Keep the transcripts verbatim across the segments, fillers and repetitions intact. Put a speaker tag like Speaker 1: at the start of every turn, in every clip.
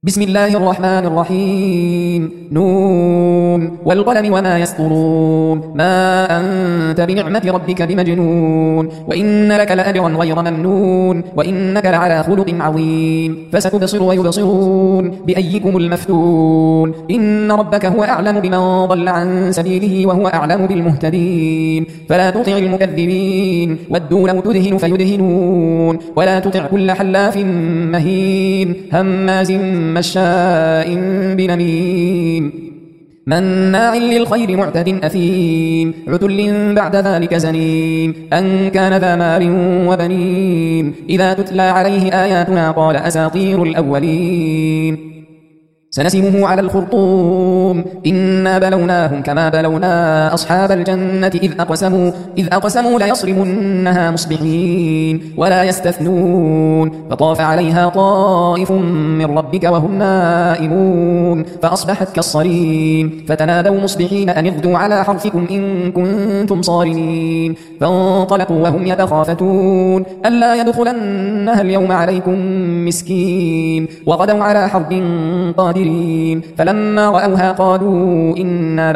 Speaker 1: بسم الله الرحمن الرحيم نون والقلم وما يسطرون ما أنت بنعمة ربك بمجنون وإن لك لأجرا غير ممنون وإنك لعلى خلق عظيم فستبصر ويبصرون بأيكم المفتون إن ربك هو أعلم بمن ضل عن سبيله وهو أعلم بالمهتدين فلا تطع المكذبين ودوا لو تدهن فيدهنون ولا تطع كل حلاف مهين هماز مشاء بنميم مناع للخير معتد أثيم عتل بعد ذلك زنيم أن كان ذا مال وبنين إذا تتلى عليه آياتنا قال أساطير الأولين سنسمه على الخرطوم إنا بلوناهم كما بلونا أصحاب الجنة إذ أقسموا, إذ أقسموا ليصرمنها مصبحين ولا يستثنون فطاف عليها طائف من ربك وهم نائمون فأصبحت كالصريم فتنادوا مصبحين أن اغدوا على حرثكم إن كنتم صارمين فانطلقوا وهم يتخافتون ألا يدخلنها اليوم عليكم مسكين وغدوا على حرب قادرين فلما رأوها قالوا إنا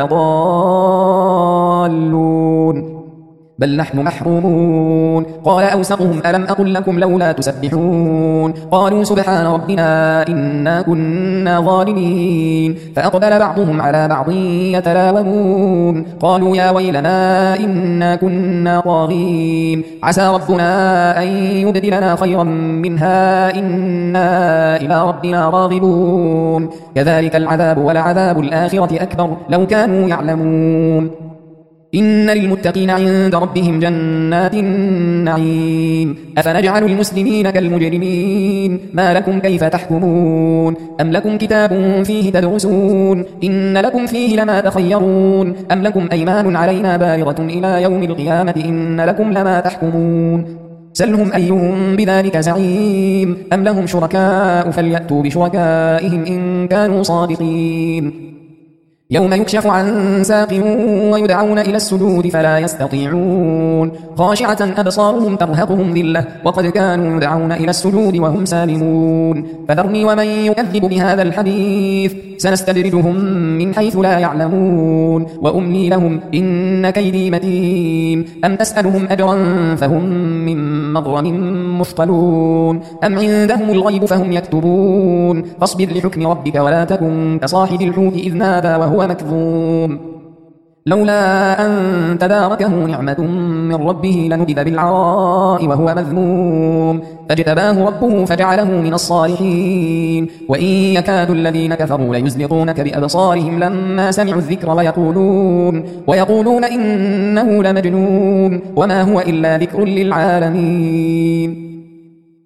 Speaker 1: لضالون بل نحن محرومون قال أوسطهم ألم أقل لكم لولا تسبحون قالوا سبحان ربنا إنا كنا ظالمين فأقبل بعضهم على بعض يتلاومون قالوا يا ويلنا إنا كنا طاغين عسى ربنا أن يبدلنا خيرا منها إنا إلى ربنا راغبون كذلك العذاب ولعذاب الآخرة أكبر لو كانوا يعلمون إن للمتقين عند ربهم جنات النعيم أفنجعل المسلمين كالمجرمين ما لكم كيف تحكمون أم لكم كتاب فيه تدرسون إن لكم فيه لما تخيرون أم لكم أيمان علينا بالغة إلى يوم القيامة إن لكم لما تحكمون سلهم أيهم بذلك زعيم أم لهم شركاء فليأتوا بشركائهم إن كانوا صادقين يوم يكشف عن ساق ويدعون إلى السجود فلا يستطيعون خاشعة أبصارهم ترهقهم ذلة وقد كانوا يدعون إلى السجود وهم سالمون فذرني ومن يكذب بهذا الحديث سنستدرجهم من حيث لا يعلمون وأملي لهم إن كيدي متين أم تسألهم أجرا فهم من مغرم مثقلون أم عندهم الغيب فهم يكتبون فاصبر لحكم ربك ولا تكن كصاحب الحوت إذ نادى وهو مكظوم لولا أن تداركه نعمة من ربه لنبذ بالعراء وهو مذموم فاجتباه ربه فجعله من الصالحين وإن يكاد الذين كفروا ليزلقونك بأبصارهم لما سمعوا الذكر ويقولون, ويقولون إنه لمجنون وما هو إلا ذكر للعالمين